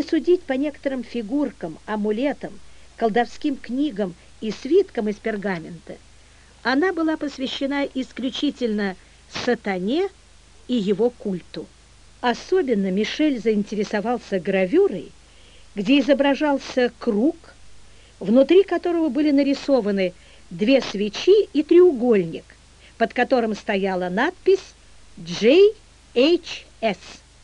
судить по некоторым фигуркам, амулетам, колдовским книгам и свиткам из пергамента, она была посвящена исключительно сатане и его культу. Особенно Мишель заинтересовался гравюрой, где изображался круг, внутри которого были нарисованы две свечи и треугольник, под которым стояла надпись JHS.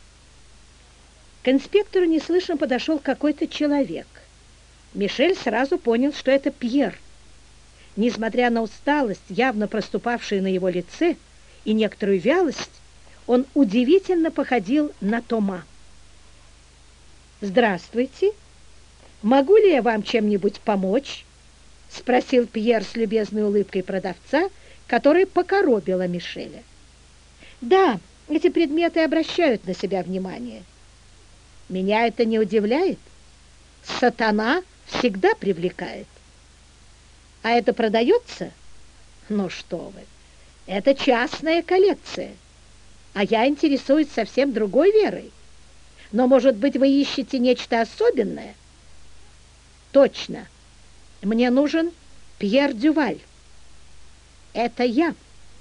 К инспектору неслышно подошел какой-то человек. Мишель сразу понял, что это Пьер. Несмотря на усталость, явно проступавшую на его лице, и некоторую вялость, он удивительно походил на Тома. «Здравствуйте! Могу ли я вам чем-нибудь помочь?» — спросил Пьер с любезной улыбкой продавца, которая покоробила Мишеля. «Да, эти предметы обращают на себя внимание. Меня это не удивляет. Сатана всегда привлекает. А это продается? Ну что вы, это частная коллекция, а я интересуюсь совсем другой верой. Но, может быть, вы ищете нечто особенное?» «Точно. Мне нужен Пьер Дюваль». «Это я».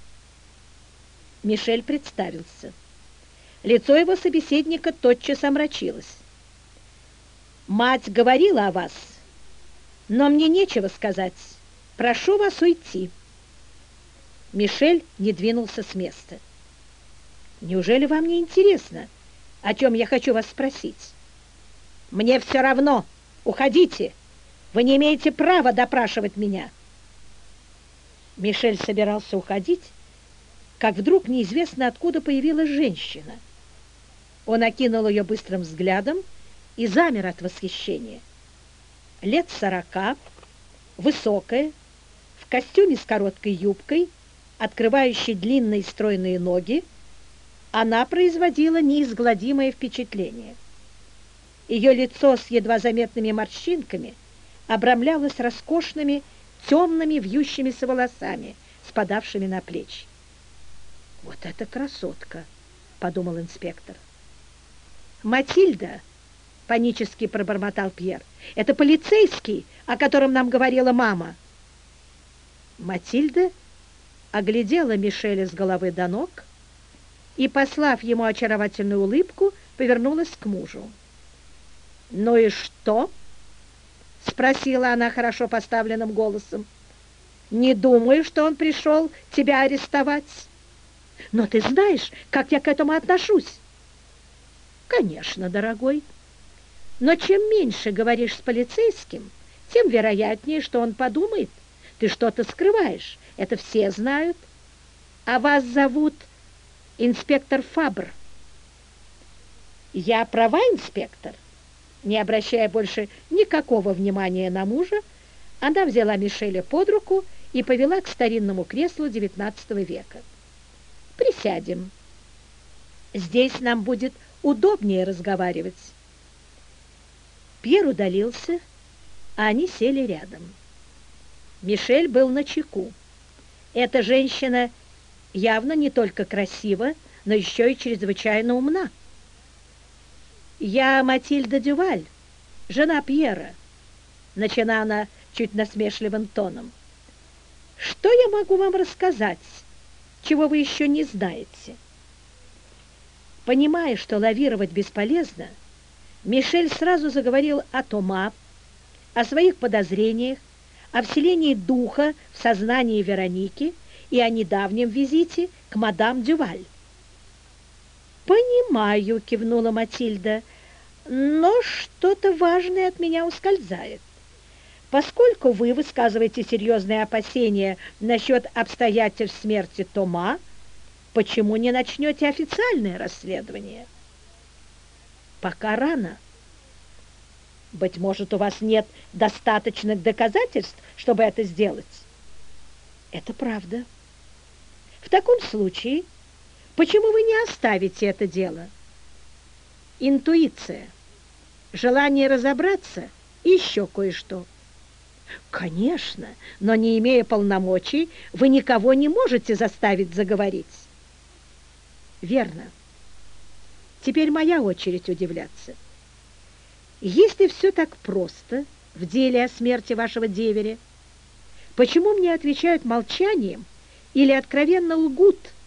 Мишель представился. Лицо его собеседника тотчас омрачилось. «Мать говорила о вас, но мне нечего сказать. Прошу вас уйти». Мишель не двинулся с места. «Неужели вам не интересно, о чем я хочу вас спросить?» «Мне все равно. Уходите. Вы не имеете права допрашивать меня». Мишель собирался уходить, как вдруг неизвестно откуда появилась женщина. Он окинул ее быстрым взглядом и замер от восхищения. Лет 40, высокая, в костюме с короткой юбкой, открывающей длинные стройные ноги, она производила неизгладимое впечатление. Ее лицо с едва заметными морщинками обрамлялось роскошными темными вьющимися волосами, спадавшими на плечи. «Вот это красотка!» — подумал инспектор. «Матильда!» — панически пробормотал Пьер. «Это полицейский, о котором нам говорила мама». Матильда оглядела Мишеля с головы до ног и, послав ему очаровательную улыбку, повернулась к мужу. «Ну и что?» — спросила она хорошо поставленным голосом. «Не думаю, что он пришел тебя арестовать. Но ты знаешь, как я к этому отношусь?» «Конечно, дорогой. Но чем меньше говоришь с полицейским, тем вероятнее, что он подумает, ты что-то скрываешь. Это все знают. А вас зовут инспектор Фабр». «Я права, инспектор?» Не обращая больше никакого внимания на мужа, она взяла Мишеля под руку и повела к старинному креслу XIX века. «Присядем. Здесь нам будет удобнее разговаривать». Пьер удалился, а они сели рядом. Мишель был начеку. Эта женщина явно не только красива, но еще и чрезвычайно умна. «Я Матильда Дюваль, жена Пьера», — начала она чуть насмешливым тоном. «Что я могу вам рассказать, чего вы еще не знаете?» Понимая, что лавировать бесполезно, Мишель сразу заговорил о Тома, о своих подозрениях, о вселении духа в сознание Вероники и о недавнем визите к мадам Дюваль. «Понимаю», — кивнула Матильда, — «но что-то важное от меня ускользает. Поскольку вы высказываете серьезные опасения насчет обстоятельств смерти Тома, почему не начнете официальное расследование?» «Пока рано. Быть может, у вас нет достаточных доказательств, чтобы это сделать?» «Это правда. В таком случае, почему вы не оставите это дело?» «Интуиция, желание разобраться и еще кое-что». «Конечно, но не имея полномочий, вы никого не можете заставить заговорить». «Верно. Теперь моя очередь удивляться. Если все так просто в деле о смерти вашего деверя, почему мне отвечают молчанием или откровенно лгут